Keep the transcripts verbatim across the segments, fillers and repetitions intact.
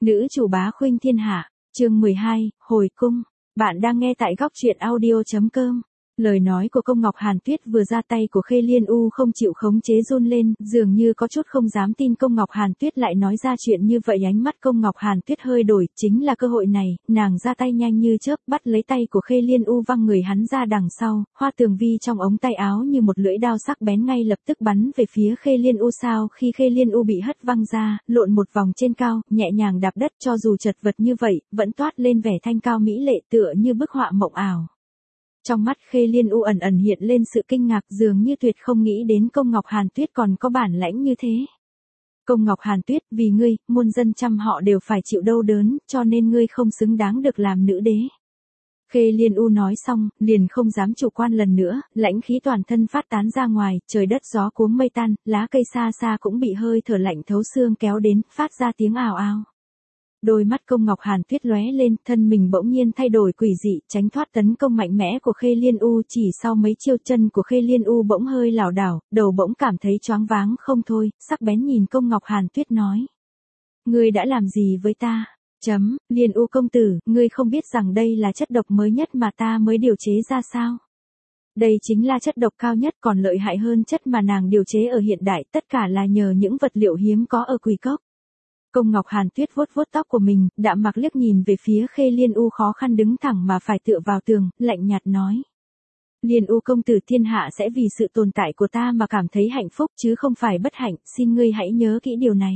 Nữ chủ bá khuynh thiên hạ, chương mười hai, hồi cung. Bạn đang nghe tại góc truyện audio chấm com. Lời nói của Công Ngọc Hàn Tuyết vừa ra tay của Khê Liên U không chịu khống chế run lên, dường như có chút không dám tin Công Ngọc Hàn Tuyết lại nói ra chuyện như vậy. Ánh mắt Công Ngọc Hàn Tuyết hơi đổi, chính là cơ hội này, nàng ra tay nhanh như chớp, bắt lấy tay của Khê Liên U văng người hắn ra đằng sau, hoa tường vi trong ống tay áo như một lưỡi đao sắc bén ngay lập tức bắn về phía Khê Liên U. Sao khi Khê Liên U bị hất văng ra, lộn một vòng trên cao, nhẹ nhàng đạp đất, cho dù chật vật như vậy, vẫn toát lên vẻ thanh cao mỹ lệ tựa như bức họa mộng ảo. Trong mắt Khê Liên U ẩn ẩn hiện lên sự kinh ngạc, dường như tuyệt không nghĩ đến Công Ngọc Hàn Tuyết còn có bản lãnh như thế. Công Ngọc Hàn Tuyết, vì ngươi, muôn dân trăm họ đều phải chịu đau đớn, cho nên ngươi không xứng đáng được làm nữ đế. Khê Liên U nói xong, liền không dám chủ quan lần nữa, lãnh khí toàn thân phát tán ra ngoài, trời đất gió cuống mây tan, lá cây xa xa cũng bị hơi thở lạnh thấu xương kéo đến, phát ra tiếng ào ào. Đôi mắt Công Ngọc Hàn Tuyết lóe lên, thân mình bỗng nhiên thay đổi quỷ dị, tránh thoát tấn công mạnh mẽ của Khê Liên U. Chỉ sau mấy chiêu, chân của Khê Liên U bỗng hơi lảo đảo, đầu bỗng cảm thấy choáng váng không thôi, sắc bén nhìn Công Ngọc Hàn Tuyết nói: ngươi đã làm gì với ta? Chấm, Liên U công tử, ngươi không biết rằng đây là chất độc mới nhất mà ta mới điều chế ra sao? Đây chính là chất độc cao nhất, còn lợi hại hơn chất mà nàng điều chế ở hiện đại, tất cả là nhờ những vật liệu hiếm có ở Quỷ Cốc. Công Ngọc Hàn Tuyết vuốt vuốt tóc của mình, đạm mặc liếc nhìn về phía Khê Liên U khó khăn đứng thẳng mà phải tựa vào tường, lạnh nhạt nói: Liên U công tử, thiên hạ sẽ vì sự tồn tại của ta mà cảm thấy hạnh phúc chứ không phải bất hạnh, xin ngươi hãy nhớ kỹ điều này.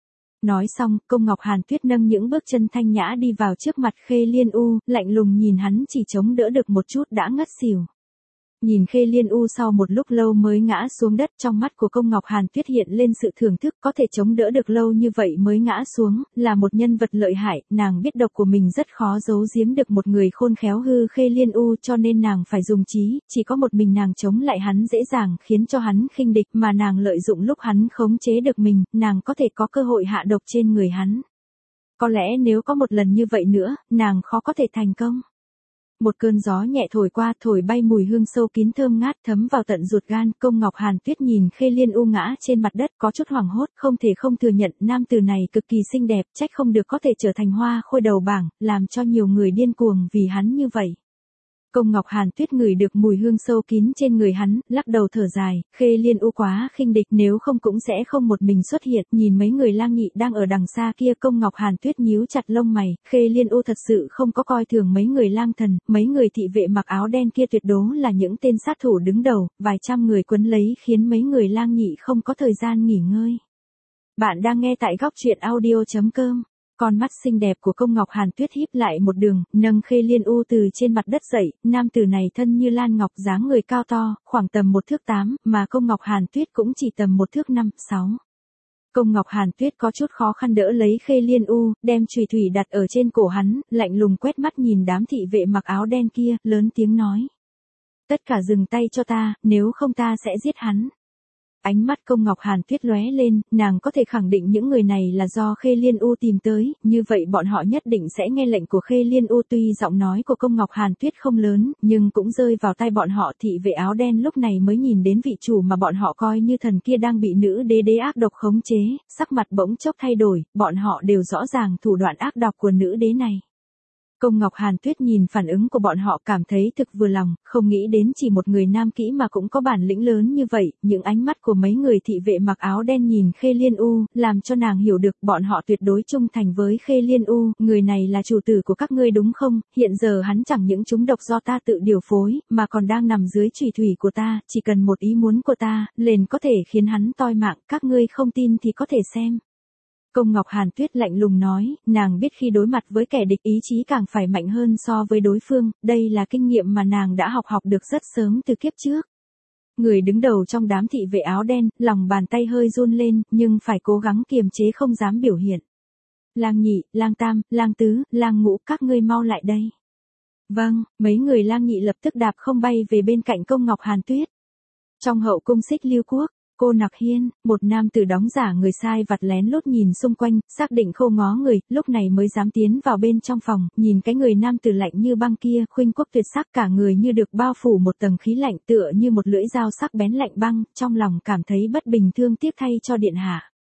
Nói xong, Công Ngọc Hàn Tuyết nâng những bước chân thanh nhã đi vào trước mặt Khê Liên U, lạnh lùng nhìn hắn, chỉ chống đỡ được một chút đã ngất xỉu. Nhìn Khê Liên U sau một lúc lâu mới ngã xuống đất, trong mắt của Công Ngọc Hàn Tuyết hiện lên sự thưởng thức, có thể chống đỡ được lâu như vậy mới ngã xuống, là một nhân vật lợi hại, nàng biết độc của mình rất khó giấu giếm được một người khôn khéo hư Khê Liên U, cho nên nàng phải dùng trí, chỉ có một mình nàng chống lại hắn dễ dàng, khiến cho hắn khinh địch, mà nàng lợi dụng lúc hắn khống chế được mình, nàng có thể có cơ hội hạ độc trên người hắn. Có lẽ nếu có một lần như vậy nữa, nàng khó có thể thành công. Một cơn gió nhẹ thổi qua, thổi bay mùi hương sâu kín thơm ngát thấm vào tận ruột gan. Công Ngọc Hàn Tuyết nhìn Khê Liên U ngã trên mặt đất, có chút hoảng hốt, không thể không thừa nhận, nam tử này cực kỳ xinh đẹp, trách không được có thể trở thành hoa khôi đầu bảng, làm cho nhiều người điên cuồng vì hắn như vậy. Công Ngọc Hàn Tuyết ngửi được mùi hương sâu kín trên người hắn, lắc đầu thở dài, Khê Liên U quá khinh địch, nếu không cũng sẽ không một mình xuất hiện. Nhìn mấy người lang nhị đang ở đằng xa kia, Công Ngọc Hàn Tuyết nhíu chặt lông mày, Khê Liên U thật sự không có coi thường mấy người lang thần, mấy người thị vệ mặc áo đen kia tuyệt đối là những tên sát thủ đứng đầu, vài trăm người quấn lấy khiến mấy người lang nhị không có thời gian nghỉ ngơi. Bạn đang nghe tại góc truyện audio chấm com. Con mắt xinh đẹp của Công Ngọc Hàn Tuyết híp lại một đường, nâng Khê Liên U từ trên mặt đất dậy, nam tử này thân như lan ngọc, dáng người cao to, khoảng tầm một thước tám, mà Công Ngọc Hàn Tuyết cũng chỉ tầm một thước năm, sáu. Công Ngọc Hàn Tuyết có chút khó khăn đỡ lấy Khê Liên U, đem chùy thủy đặt ở trên cổ hắn, lạnh lùng quét mắt nhìn đám thị vệ mặc áo đen kia, lớn tiếng nói: tất cả dừng tay cho ta, nếu không ta sẽ giết hắn. Ánh mắt Công Ngọc Hàn Tuyết lóe lên, nàng có thể khẳng định những người này là do Khê Liên U tìm tới, như vậy bọn họ nhất định sẽ nghe lệnh của Khê Liên U. Tuy giọng nói của Công Ngọc Hàn Tuyết không lớn, nhưng cũng rơi vào tai bọn họ. Thị vệ áo đen lúc này mới nhìn đến vị chủ mà bọn họ coi như thần kia đang bị nữ đế đế ác độc khống chế, sắc mặt bỗng chốc thay đổi, bọn họ đều rõ ràng thủ đoạn ác độc của nữ đế này. Công Ngọc Hàn Tuyết nhìn phản ứng của bọn họ cảm thấy thực vừa lòng, không nghĩ đến chỉ một người nam kỹ mà cũng có bản lĩnh lớn như vậy. Những ánh mắt của mấy người thị vệ mặc áo đen nhìn Khê Liên U, làm cho nàng hiểu được bọn họ tuyệt đối trung thành với Khê Liên U. Người này là chủ tử của các ngươi đúng không? Hiện giờ hắn chẳng những trúng độc do ta tự điều phối, mà còn đang nằm dưới chùy thủy của ta, chỉ cần một ý muốn của ta, liền có thể khiến hắn toi mạng, các ngươi không tin thì có thể xem. Công Ngọc Hàn Tuyết lạnh lùng nói, nàng biết khi đối mặt với kẻ địch ý chí càng phải mạnh hơn so với đối phương, đây là kinh nghiệm mà nàng đã học học được rất sớm từ kiếp trước. Người đứng đầu trong đám thị vệ áo đen, lòng bàn tay hơi run lên, nhưng phải cố gắng kiềm chế không dám biểu hiện. Lang nhị, lang tam, lang tứ, lang ngũ, các ngươi mau lại đây. Vâng, mấy người lang nhị lập tức đạp không bay về bên cạnh Công Ngọc Hàn Tuyết. Trong hậu cung Xích Lưu Quốc, Cô Nặc Hiên, một nam tử đóng giả người sai vặt lén lút nhìn xung quanh, xác định khô ngó người, lúc này mới dám tiến vào bên trong phòng, nhìn cái người nam tử lạnh như băng kia, khuynh quốc tuyệt sắc, cả người như được bao phủ một tầng khí lạnh, tựa như một lưỡi dao sắc bén lạnh băng, trong lòng cảm thấy bất bình, thương tiếc thay cho điện hạ.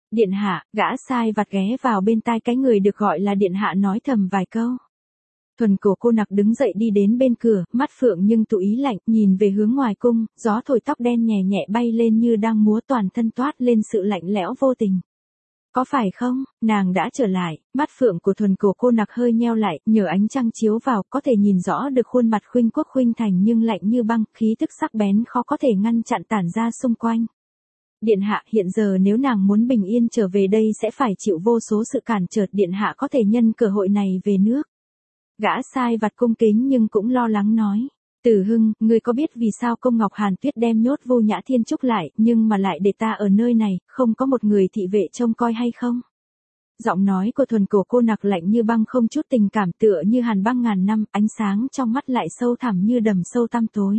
Điện hạ, gã sai vặt ghé vào bên tai cái người được gọi là điện hạ nói thầm vài câu. Thuần cổ cô nặc đứng dậy đi đến bên cửa, mắt phượng nhưng tụ ý lạnh, nhìn về hướng ngoài cung, gió thổi tóc đen nhẹ nhẹ bay lên như đang múa, toàn thân toát lên sự lạnh lẽo vô tình. Có phải không, nàng đã trở lại, mắt phượng của thuần cổ cô nặc hơi nheo lại, nhờ ánh trăng chiếu vào, có thể nhìn rõ được khuôn mặt khuynh quốc khuynh thành nhưng lạnh như băng, khí tức sắc bén khó có thể ngăn chặn tản ra xung quanh. Điện hạ, hiện giờ nếu nàng muốn bình yên trở về đây sẽ phải chịu vô số sự cản trở, điện hạ có thể nhân cơ hội này về nước. Gã sai vặt cung kính nhưng cũng lo lắng nói. Tử Hưng, ngươi có biết vì sao công Ngọc Hàn Tuyết đem nhốt Vô Nhã Thiên Trúc lại, nhưng mà lại để ta ở nơi này, không có một người thị vệ trông coi hay không? Giọng nói của thuần cổ cô nặc lạnh như băng, không chút tình cảm, tựa như hàn băng ngàn năm, ánh sáng trong mắt lại sâu thẳm như đầm sâu tăm tối.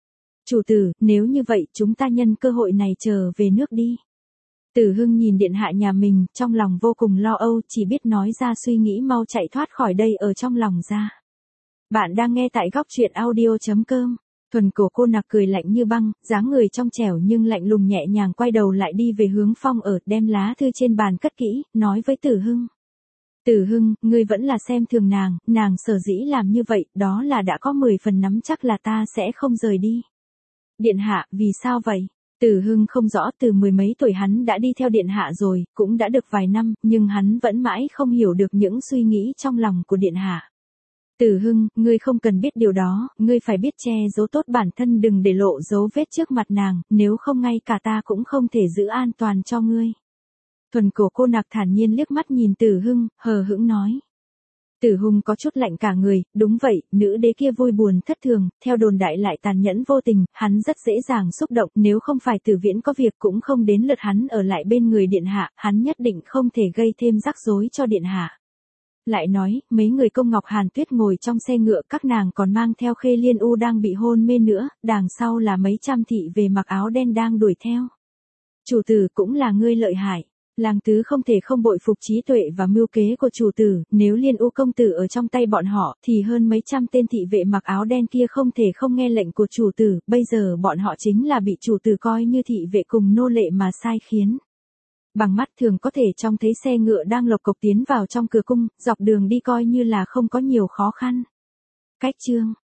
Chủ tử, nếu như vậy chúng ta nhân cơ hội này trở về nước đi. Tử Hưng nhìn điện hạ nhà mình, trong lòng vô cùng lo âu, chỉ biết nói ra suy nghĩ mau chạy thoát khỏi đây ở trong lòng ra. Bạn đang nghe tại góc truyện audio chấm com. Thuần cổ cô nặc cười lạnh như băng, dáng người trong trẻo nhưng lạnh lùng, nhẹ nhàng quay đầu lại đi về hướng phòng ở, đem lá thư trên bàn cất kỹ, nói với Tử Hưng. Tử Hưng, ngươi vẫn là xem thường nàng, nàng sở dĩ làm như vậy, đó là đã có mười phần nắm chắc là ta sẽ không rời đi. Điện hạ, vì sao vậy? Tử Hưng không rõ, từ mười mấy tuổi hắn đã đi theo điện hạ rồi, cũng đã được vài năm, nhưng hắn vẫn mãi không hiểu được những suy nghĩ trong lòng của điện hạ. Tử Hưng, ngươi không cần biết điều đó, ngươi phải biết che giấu tốt bản thân, đừng để lộ dấu vết trước mặt nàng, nếu không ngay cả ta cũng không thể giữ an toàn cho ngươi. Thuần cổ cô nặc thản nhiên liếc mắt nhìn Tử Hưng, hờ hững nói. Tử Hưng có chút lạnh cả người, đúng vậy, nữ đế kia vui buồn thất thường, theo đồn đại lại tàn nhẫn vô tình, hắn rất dễ dàng xúc động, nếu không phải Tử Viễn có việc cũng không đến lượt hắn ở lại bên người điện hạ, hắn nhất định không thể gây thêm rắc rối cho điện hạ. Lại nói, mấy người công Ngọc Hàn Tuyết ngồi trong xe ngựa, các nàng còn mang theo Khê Liên U đang bị hôn mê nữa, đằng sau là mấy trăm thị về mặc áo đen đang đuổi theo. Chủ tử, cũng là ngươi lợi hại. Lang tứ không thể không bội phục trí tuệ và mưu kế của chủ tử, nếu Liên U công tử ở trong tay bọn họ, thì hơn mấy trăm tên thị vệ mặc áo đen kia không thể không nghe lệnh của chủ tử, bây giờ bọn họ chính là bị chủ tử coi như thị vệ cùng nô lệ mà sai khiến. Bằng mắt thường có thể trông thấy xe ngựa đang lộc cộc tiến vào trong cửa cung, dọc đường đi coi như là không có nhiều khó khăn. Cách chương